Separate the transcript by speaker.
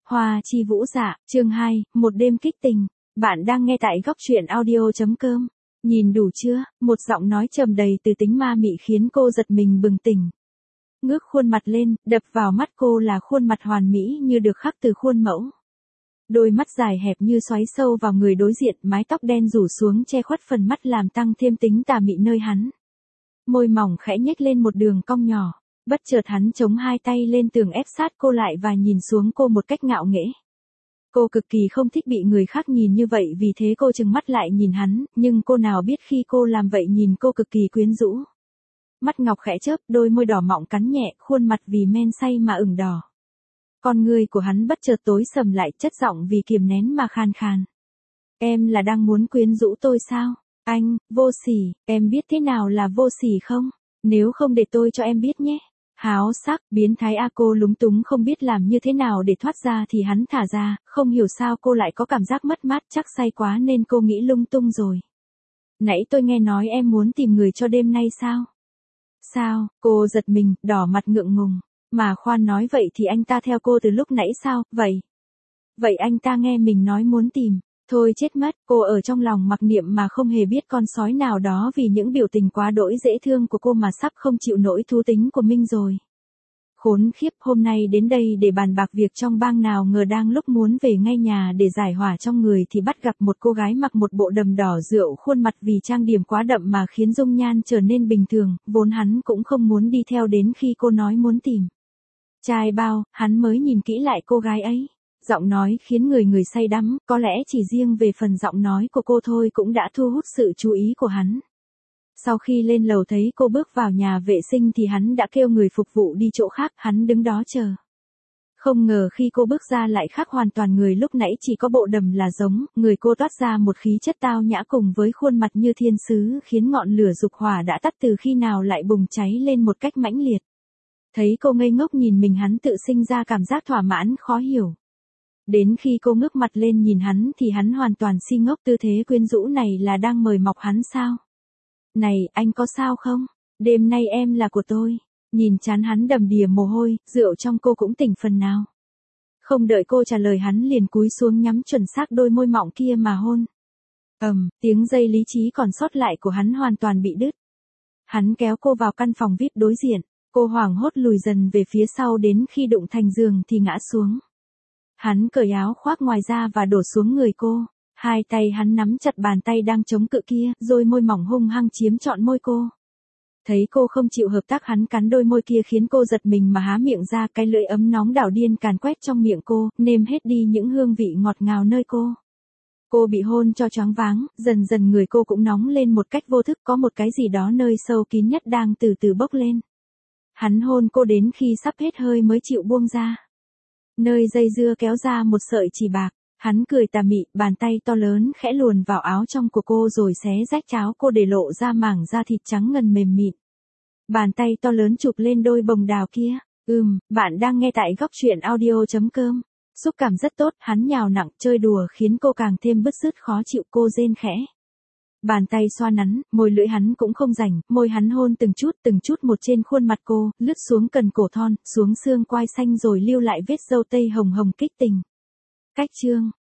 Speaker 1: Hoa chi vũ dạ, chương 2, một đêm kích tình. Bạn đang nghe tại góc truyện audio.com. Nhìn đủ chưa? Một giọng nói trầm đầy từ tính ma mị khiến cô giật mình bừng tỉnh. Ngước khuôn mặt lên, đập vào mắt cô là khuôn mặt hoàn mỹ như được khắc từ khuôn mẫu. Đôi mắt dài hẹp như xoáy sâu vào người đối diện, mái tóc đen rủ xuống che khuất phần mắt làm tăng thêm tính tà mị nơi hắn. Môi mỏng khẽ nhếch lên một đường cong nhỏ. Bất chợt hắn chống hai tay lên tường ép sát cô lại và nhìn xuống cô một cách ngạo nghễ. Cô cực kỳ không thích bị người khác nhìn như vậy, vì thế cô trừng mắt lại nhìn hắn, nhưng cô nào biết khi cô làm vậy nhìn cô cực kỳ quyến rũ. Mắt ngọc khẽ chớp, đôi môi đỏ mọng cắn nhẹ, khuôn mặt vì men say mà ửng đỏ. Con người của hắn bất chợt tối sầm lại, chất giọng vì kiềm nén mà khan khan. Em là đang muốn quyến rũ tôi sao? Anh, vô sỉ, em biết thế nào là vô sỉ không? Nếu không để tôi cho em biết nhé. Háo sắc, biến thái a. Cô lúng túng không biết làm như thế nào để thoát ra thì hắn thả ra, không hiểu sao cô lại có cảm giác mất mát, chắc say quá nên cô nghĩ lung tung rồi. Nãy tôi nghe nói em muốn tìm người cho đêm nay sao? Sao? Cô giật mình, đỏ mặt ngượng ngùng. Mà khoan, nói vậy thì anh ta theo cô từ lúc nãy sao? Vậy anh ta nghe mình nói muốn tìm. Thôi chết mất, cô ở trong lòng mặc niệm mà không hề biết con sói nào đó vì những biểu tình quá đỗi dễ thương của cô mà sắp không chịu nổi thú tính của Minh rồi. Khốn khiếp, hôm nay đến đây để bàn bạc việc trong bang, nào ngờ đang lúc muốn về ngay nhà để giải hỏa trong người thì bắt gặp một cô gái mặc một bộ đầm đỏ rượu, khuôn mặt vì trang điểm quá đậm mà khiến dung nhan trở nên bình thường, vốn hắn cũng không muốn đi theo đến khi cô nói muốn tìm trai bao, hắn mới nhìn kỹ lại cô gái ấy. Giọng nói khiến người say đắm, có lẽ chỉ riêng về phần giọng nói của cô thôi cũng đã thu hút sự chú ý của hắn. Sau khi lên lầu thấy cô bước vào nhà vệ sinh thì hắn đã kêu người phục vụ đi chỗ khác, hắn đứng đó chờ. Không ngờ khi cô bước ra lại khác hoàn toàn, người lúc nãy chỉ có bộ đầm là giống, người cô toát ra một khí chất tao nhã cùng với khuôn mặt như thiên sứ, khiến ngọn lửa dục hỏa đã tắt từ khi nào lại bùng cháy lên một cách mãnh liệt. Thấy cô ngây ngốc nhìn mình, hắn tự sinh ra cảm giác thỏa mãn khó hiểu. Đến khi cô ngước mặt lên nhìn hắn thì hắn hoàn toàn si ngốc, tư thế quyến rũ này là đang mời mọc hắn sao? Này, anh có sao không? Đêm nay em là của tôi. Nhìn trán hắn đầm đìa mồ hôi, rượu trong cô cũng tỉnh phần nào. Không đợi cô trả lời hắn liền cúi xuống nhắm chuẩn xác đôi môi mọng kia mà hôn. Tiếng dây lý trí còn sót lại của hắn hoàn toàn bị đứt. Hắn kéo cô vào căn phòng VIP đối diện. Cô hoảng hốt lùi dần về phía sau, đến khi đụng thành giường thì ngã xuống. Hắn cởi áo khoác ngoài ra và đổ xuống người cô. Hai tay hắn nắm chặt bàn tay đang chống cự kia, rồi môi mỏng hung hăng chiếm trọn môi cô. Thấy cô không chịu hợp tác, hắn cắn đôi môi kia khiến cô giật mình mà há miệng ra, cái lưỡi ấm nóng đảo điên càn quét trong miệng cô, nêm hết đi những hương vị ngọt ngào nơi cô. Cô bị hôn cho choáng váng, dần dần người cô cũng nóng lên một cách vô thức, có một cái gì đó nơi sâu kín nhất đang từ từ bốc lên. Hắn hôn cô đến khi sắp hết hơi mới chịu buông ra. Nơi dây dưa kéo ra một sợi chỉ bạc, hắn cười tà mị, bàn tay to lớn khẽ luồn vào áo trong của cô rồi xé rách áo cô để lộ ra mảng da thịt trắng ngần mềm mịn. Bàn tay to lớn chụp lên đôi bồng đào kia. Bạn đang nghe tại góc truyện audio.com. Xúc cảm rất tốt, hắn nhào nặng, chơi đùa khiến cô càng thêm bứt rứt khó chịu, cô rên khẽ. Bàn tay xoa nắn, môi lưỡi hắn cũng không rảnh, môi hắn hôn từng chút một trên khuôn mặt cô, lướt xuống cần cổ thon, xuống xương quai xanh rồi lưu lại vết râu tây hồng hồng kích tình. Cách chương